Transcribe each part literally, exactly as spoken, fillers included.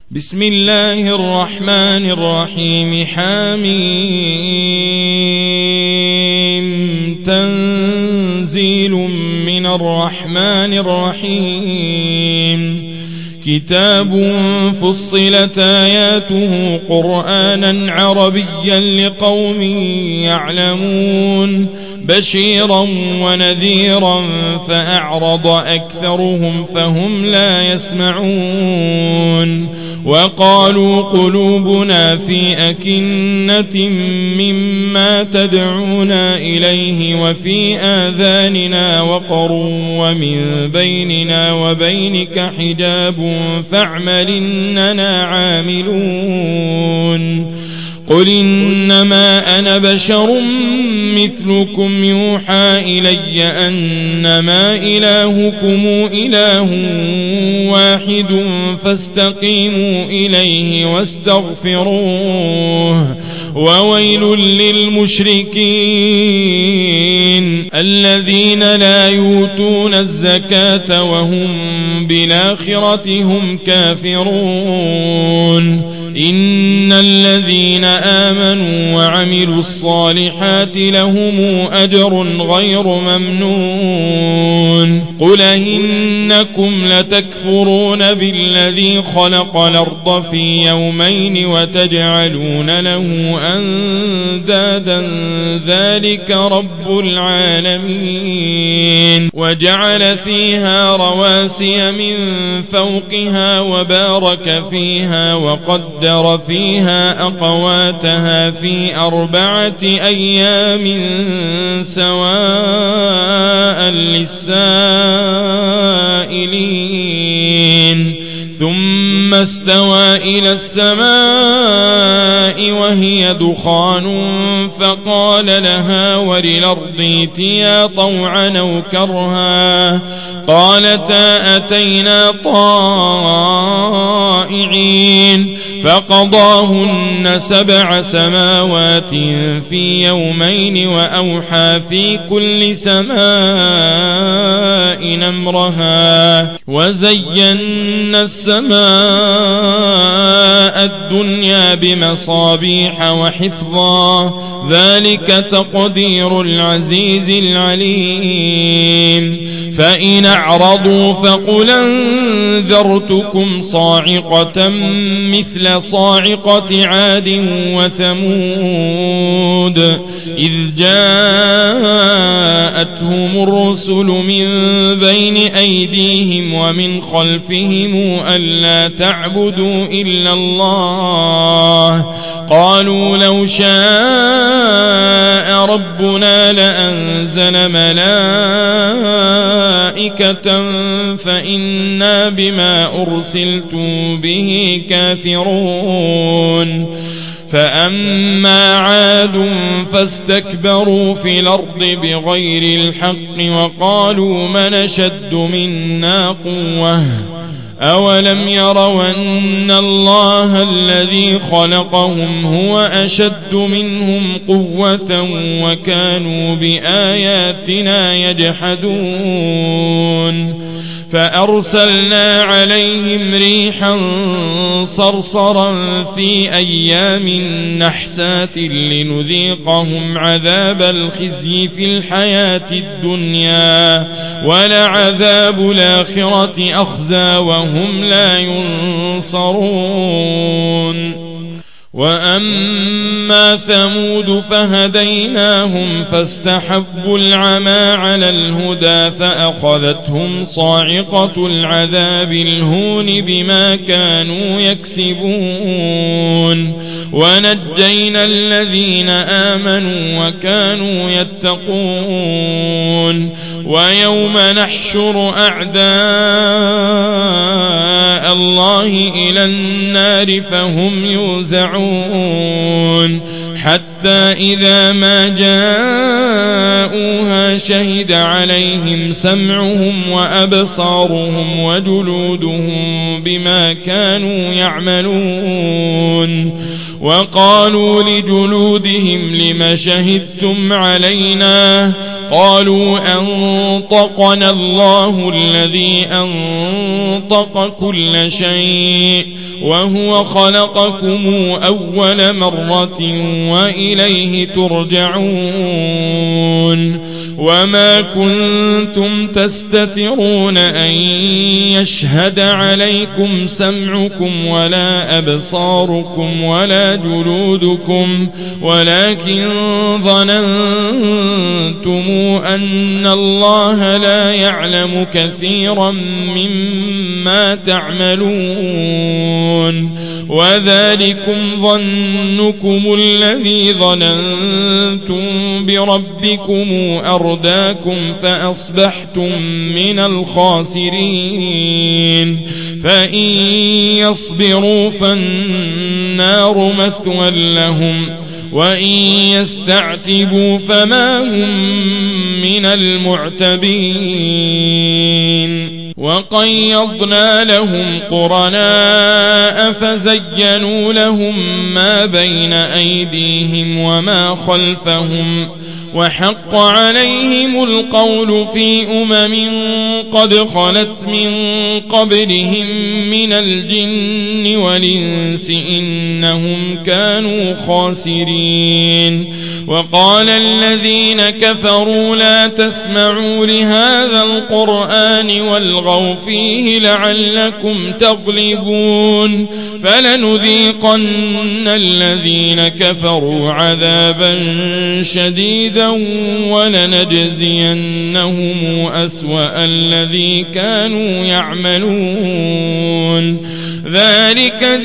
بسم الله الرحمن الرحيم. حميم تنزيل من الرحمن الرحيم. كتاب فصلت آياته قرآنا عربيا لقوم يعلمون بشيرا ونذيرا فأعرض أكثرهم فهم لا يسمعون. وقالوا قلوبنا في أكنة مما تدعونا إليه وفي آذاننا وقر ومن بيننا وبينك حجاب فاعمل إننا عاملون. قل إنما أنا بشر مثلكم يوحى إلي أنما إلهكم إله واحد فاستقيموا إليه واستغفروه. وويل للمشركين الذين لا يؤتون الزكاة وهم بالآخرة هم كافرون. إن الذين آمنوا وعملوا الصالحات لهم أجر غير ممنون. قل إنكم لتكفرون بالذي خلق الأرض في يومين وتجعلون له أندادا ذلك رب العالمين. وجعل فيها رواسي من فوقها وبارك فيها وقدر فيها أقواتها في أربعة أيام سواء للسائلين. ثم استوى إلى السماء وهي دخان فقال لها وللأرض ائتيا طوعا أو كرها قالتا أتينا طائعين. فقضاهن سبع سماوات في يومين وأوحى في كل سماء أمرها وزينا السماء الدنيا بمصابيح وحفظا ذلك تقدير العزيز العليم. فإن أعرضوا فقل أنذرتكم صاعقة مثل صاعقة عاد وثمود إذ جاءتهم الرسل من بين أيديهم ومن خلفهم ألا تعبدوا إلا الله قالوا لو شاء ربنا لأنزل ملائكة فإنا بما أرسلتم به كافرون. فأما عاد فاستكبروا في الأرض بغير الحق وقالوا من أشد منا قوة أولم يروا أن الله الذي خلقهم هو أشد منهم قوة وكانوا بآياتنا يجحدون. فأرسلنا عليهم ريحا صرصرا في أيام نحسات لنذيقهم عذاب الخزي في الحياة الدنيا ولعذاب الآخرة أخزى وهم لا ينصرون. وأما ثمود فهديناهم فاستحبوا العمى على الهدى فأخذتهم صاعقة العذاب الهون بما كانوا يكسبون. ونجينا الذين آمنوا وكانوا يتقون. ويوم نحشر أعداء الله إلى النار فهم يوزعون حتى إذا ما جاءوها شهد عليهم سمعهم وأبصارهم وجلودهم بما كانوا يعملون وقالوا لجلودهم لم شهدتم علينا قالوا أنطقنا الله الذي أنطق كل شيء وهو خلقكم أول مرة وإليه ترجعون وما كنتم تستترون أن يشهد عليكم سمعكم ولا أبصاركم ولا جلودكم ولكن ظننتم أن الله لا يعلم كثيرا مما تعملون وذلكم ظنكم الذي ظننتم بربكم أرداكم فأصبحتم من الخاسرين فإن يصبروا فالنار مثوى لهم وإن يستعتبوا فما هم من المعتبين وقيضنا لهم قرناء فزينوا لهم ما بين أيديهم وما خلفهم وحق عليهم القول في أمم قد خلت من قبلهم من الجن والإنس إنهم كانوا خاسرين وقال الذين كفروا لا تسمعوا لهذا القرآن والغوا فيه لعلكم تغلبون فلنذيقن الذين كفروا عذابا شديدا ولنجزينهم أسوأ الذي كانوا يعملون ذلك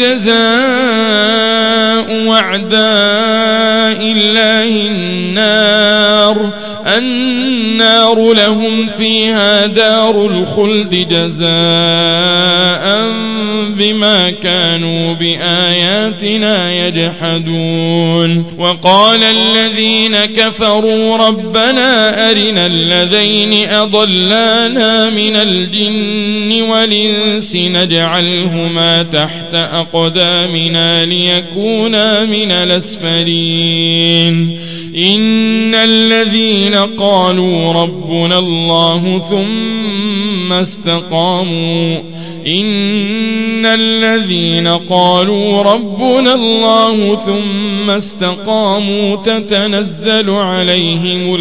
جزاء أعداء الله النار النار لهم فيها دار الخلد جزاء بما كانوا بآياتنا يجحدون وقال الذين كفروا ربنا أرنا الذين أضلانا من الجن والإنس نجعلهما تحت أقدامنا ليكونا من الأسفلين إن الذين قالوا ربنا الله ثم استقاموا إن الذين قالوا ربنا الله ثم استقاموا تتنزل عليهم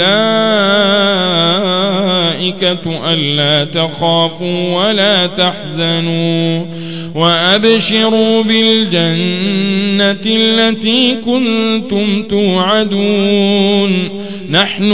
الملائكة ألا تخافوا ولا تحزنوا وأبشروا بالجنة التي كنتم توعدون نحن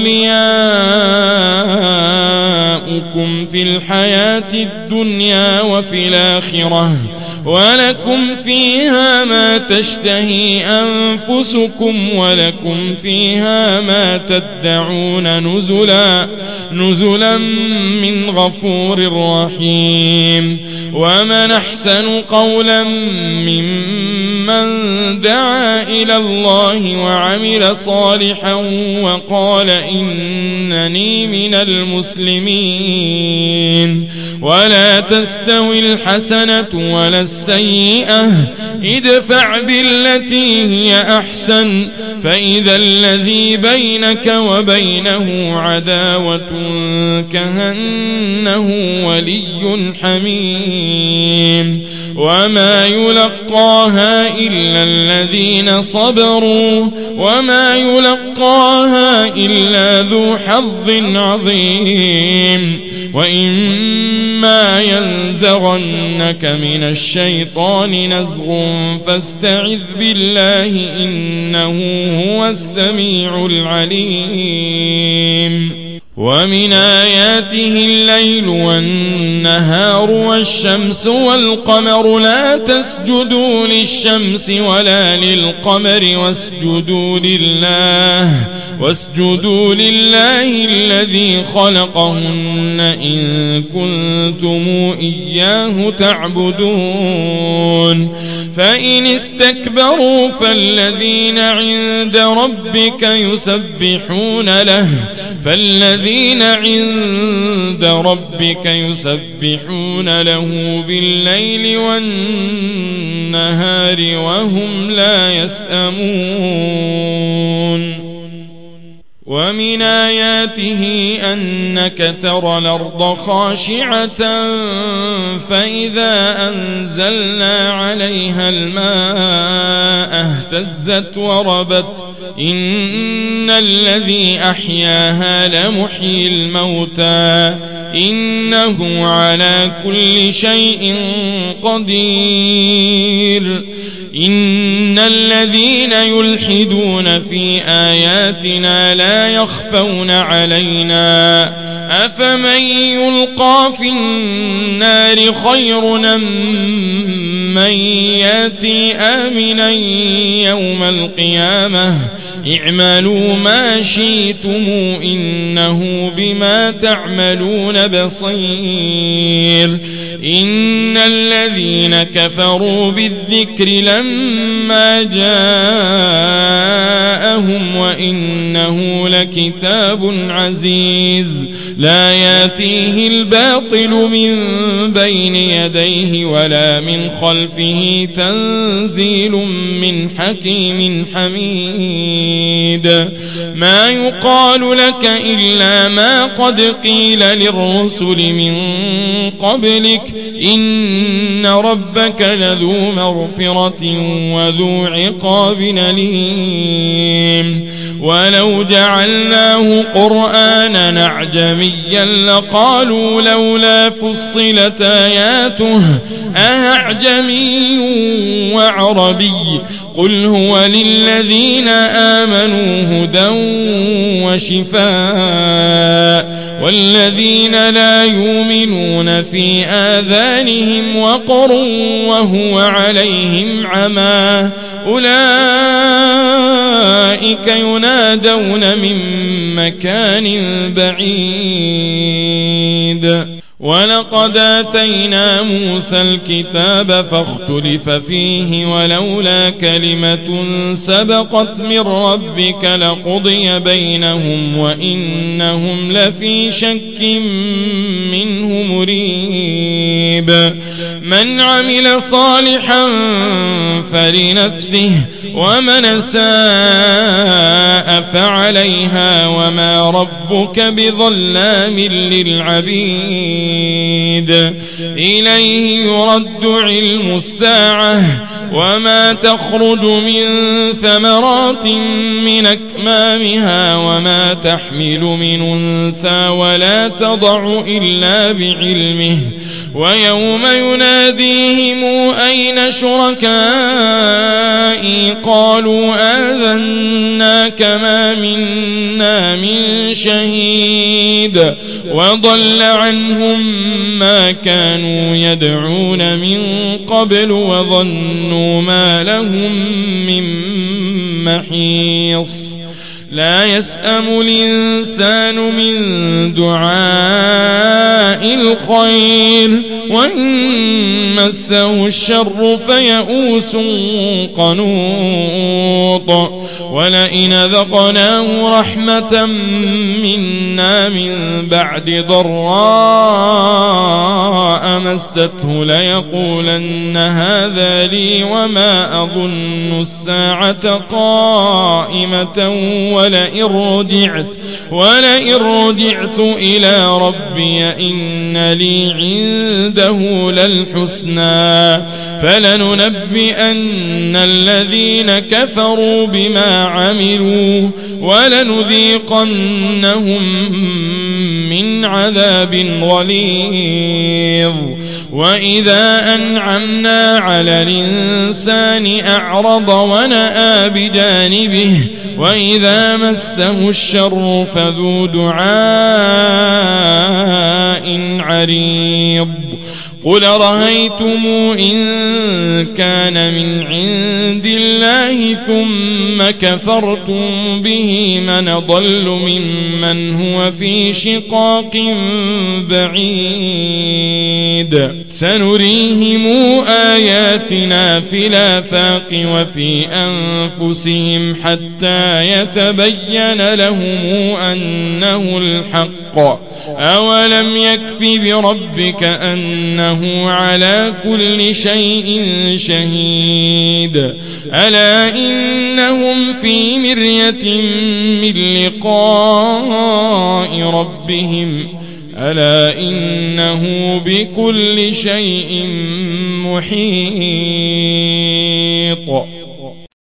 أولياؤكم في الحياة الدنيا وفي الآخرة ولكم فيها ما تشتهي أنفسكم ولكم فيها ما تدعون نزلا نزلا من غفور رحيم ومن أحسن قولا ممن دعا إلى الله وعمل صالحا وقال إنني من المسلمين ولا تستوي الحسنة ولا السيئة ادفع بالتي هي أحسن فإذا الذي بينك وبينه عداوة كأنه ولي حميم وما يلقاها إلا الذين صبروا وما يلقاها إلا ذو حظ عظيم وإما ينزغنك من الشيطان نزغ فاستعذ بالله إنه هو السميع العليم ومن آياته الليل والنهار والشمس والقمر لا تسجدوا للشمس ولا للقمر واسجدوا لله واسجدوا لله الذي خلقهن إن كنتم إياه تعبدون فإن استكبروا فالذين عند ربك يسبحون له فالذين عند ربك يسبحون له بالليل والنهار وهم لا يسأمون ومن آياته أنك ترى الأرض خاشعة فإذا أنزلنا عليها الماء اهتزت وربت إن الذي أحياها لمحيي الموتى إنه على كل شيء قدير إن الذين يلحدون في آياتنا لا يخفون علينا أفمن يلقى في النار خير أم من يأتي آمنا يوم القيامة اعملوا ما شئتم إنه بما تعملون بصير إن الذين كفروا بالذكر لما جاءهم وإنه لكتاب عزيز لا يأتيه الباطل من بين يديه ولا من خلفه تنزيل من حكيم حميد ما يقال لك إلا ما قد قيل للرسل من قبلك إن ربك لذو مغفرة وذو عقاب أليم ولو جعلناه قرآنا أعجميا لقالوا لولا فصلت آياته أأعجمي وعربي قل هو للذين آمنوا هدى وشفاء والذين لا يؤمنون في آذانهم وقر وهو عليهم عمى أولئك ينادون من مكان بعيد ولقد آتينا موسى الكتاب فاختلف فيه ولولا كلمة سبقت من ربك لقضي بينهم وإنهم لفي شك منه مريب من عمل صالحا فلنفسه ومن ساء فعليها وما ربك بظلام للعبيد إليه يرد علم الساعة وما تخرج من ثمرات من أكمامها وما تحمل من أنثى ولا تضع إلا بعلمه ويوم يناديهم أين شركائي قالوا آذناك ما منا من شهيد وضل عنهم ما كانوا يدعون من قبل وظنوا ما لهم من محيص لا يسأم الإنسان من دعاء الخير وإن مسه الشر فيئوس قنوط ولئن ذقناه رحمة منا من بعد ضراء مسته ليقولن هذا لي وما أظن الساعة قائمة ولئن رجعت ولئن رجعت إلى ربي إن لي عنده للحسنى فلننبئن الذين كفروا بما عملوا ولنذيقنهم من عذاب غليظ وإذا أنعمنا على الإنسان أعرض ونأى بجانبه وإذا مسه الشر فذو دعاء عريض قل رأيتم إن كان من عند الله ثم كفرتم به من ضل ممن هو في شقاق بعيد سنريهم آياتنا في الآفاق وفي أنفسهم حتى يتبين لهم أنه الحق أولم يكف بربك أنه على كل شيء شهيد ألا إنهم في مرية من لقاء ربهم ألا إنه بكل شيء محيط.